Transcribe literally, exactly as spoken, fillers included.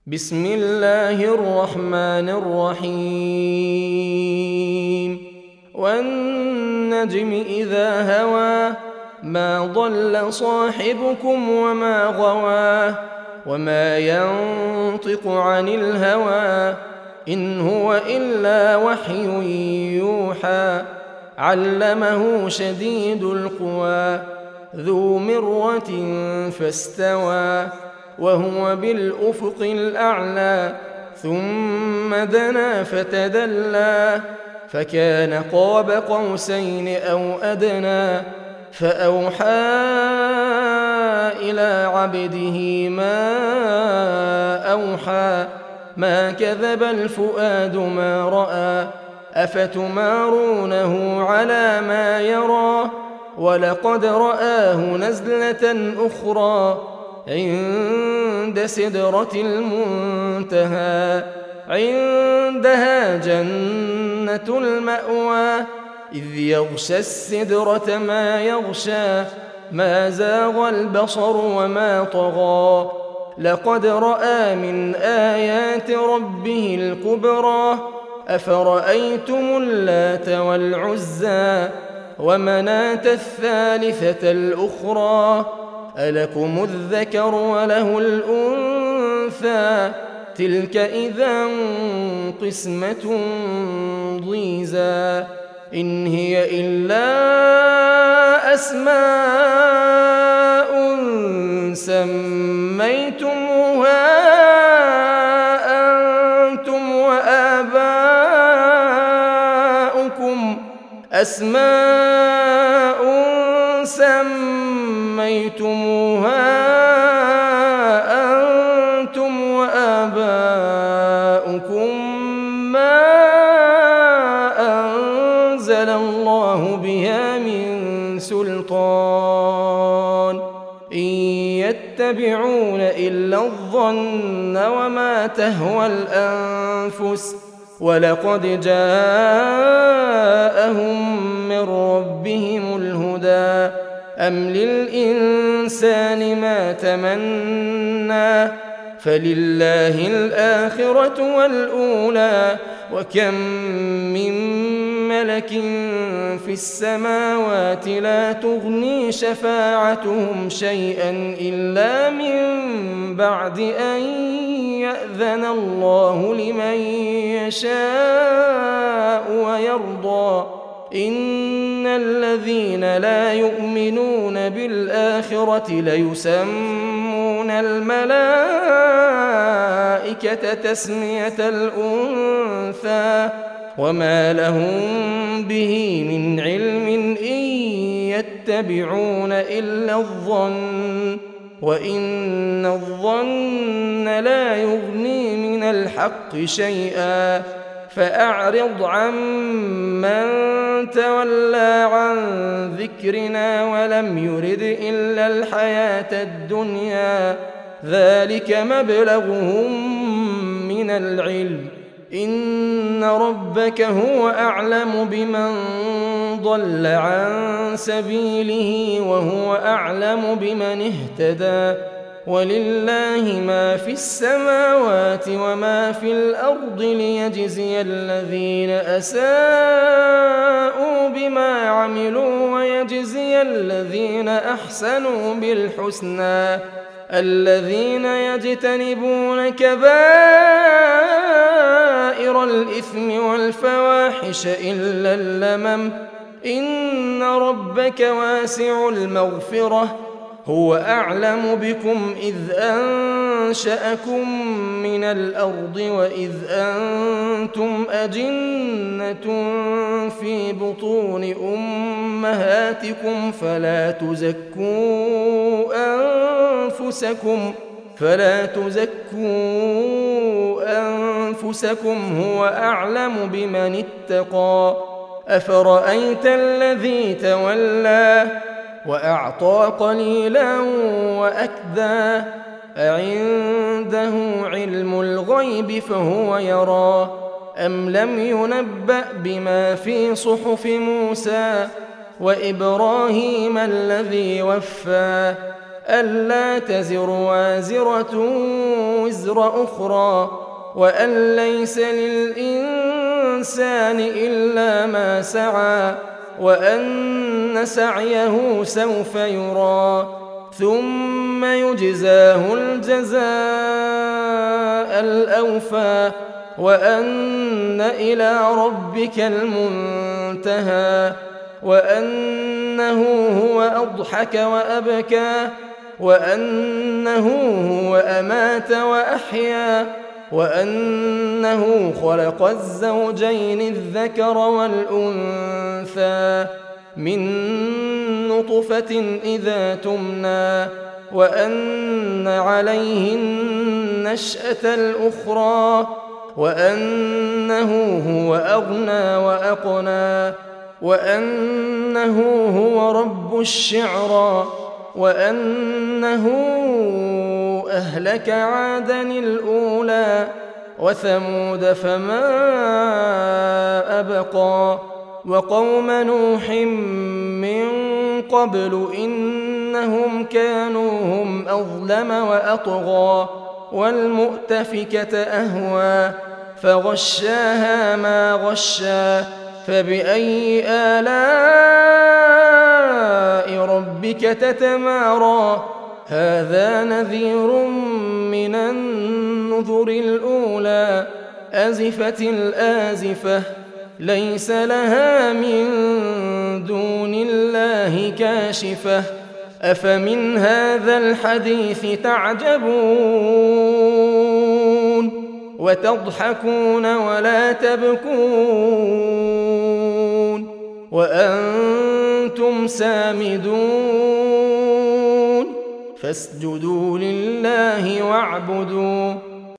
بسم الله الرحمن الرحيم والنجم إذا هوى ما ضل صاحبكم وما غوى وما ينطق عن الهوى إن هو إلا وحي يوحى علمه شديد القوى ذو مرة فاستوى وهو بالأفق الأعلى ثم دنا فتدلى فكان قاب قوسين أو أدنى فأوحى إلى عبده ما أوحى ما كذب الفؤاد ما رأى أفتمارونه على ما يرى ولقد رآه نزلة أخرى عند سدرة المنتهى عندها جنة المأوى إذ يغشى السدرة ما يغشى ما زاغ البصر وما طغى لقد رأى من آيات ربه الكبرى أفرأيتم اللات والعزى ومناة الثالثة الأخرى ألكم الذكر وله الأنثى تلك إذا قسمة ضيزى إن هي إلا أسماء سميتموها أنتم وآباؤكم أسماء سميتموها أنتم وآباؤكم ما أنزل الله بها من سلطان إن يتبعون إلا الظن وما تهوى الأنفس ولقد جاءهم من ربهم الهدى أم للإنسان ما تمنى فلله الآخرة والأولى وكم من ملك في السماوات لا تغني شفاعتهم شيئا إلا من بعد أن يأذن الله لمن يشاء ويرضى إن الذين لا يؤمنون بالآخرة ليسمون الملائكة تسمية الأنثى وما لهم به من علم إن يتبعون إلا الظن وإن الظن لا يغني من الحق شيئا فأعرض عن من تولى عن ذكرنا ولم يرد إلا الحياة الدنيا ذلك مبلغهم من العلم إن ربك هو أعلم بمن ضل عن سبيله وهو أعلم بمن اهتدى ولله ما في السماوات وما في الأرض ليجزي الذين أساءوا بما عملوا ويجزي الذين أحسنوا بالحسنى الذين يجتنبون كبائر الإثم والفواحش إلا اللمم إن ربك واسع المغفرة هو أعلم بكم إذ أنشأكم من الأرض وإذ أنتم أجنة في بطون أمهاتكم فلا تزكوا أنفسكم فلا تزكوا أنفسكم هو أعلم بمن اتقى أفرأيت الذي تولى وأعطى قليلا وأكدى أعنده علم الغيب فهو يرى أم لم ينبأ بما في صحف موسى وإبراهيم الذي وفى ألا تزر وازرة وزر أخرى وأن ليس للإنسان إلا ما سعى وأن سعيه سوف يرى ثم يجزاه الجزاء الأوفى وأن إلى ربك المنتهى وأنه هو أضحك وأبكى وأنه هو أمات وأحيا وأنه خلق الزوجين الذكر والأنثى من نطفة إذا تمنى وأن عليه النشأة الأخرى وأنه هو أغنى وأقنى وأنه هو رب الشعرى وأنه أهلك عادا الأولى وثمود فما أبقى وقوم نوح من قبل إنهم كانوا هم أظلم وأطغى والمؤتفكة أهوى فغشاها ما غشى فبأي آلاء ربك تتمارى هذا نذير من النذر الأولى أزفت الآزفة ليس لها من دون الله كاشفة أفمن هذا الحديث تعجبون وتضحكون ولا تبكون وأنتم سامدون فاسجدوا لله واعبدوا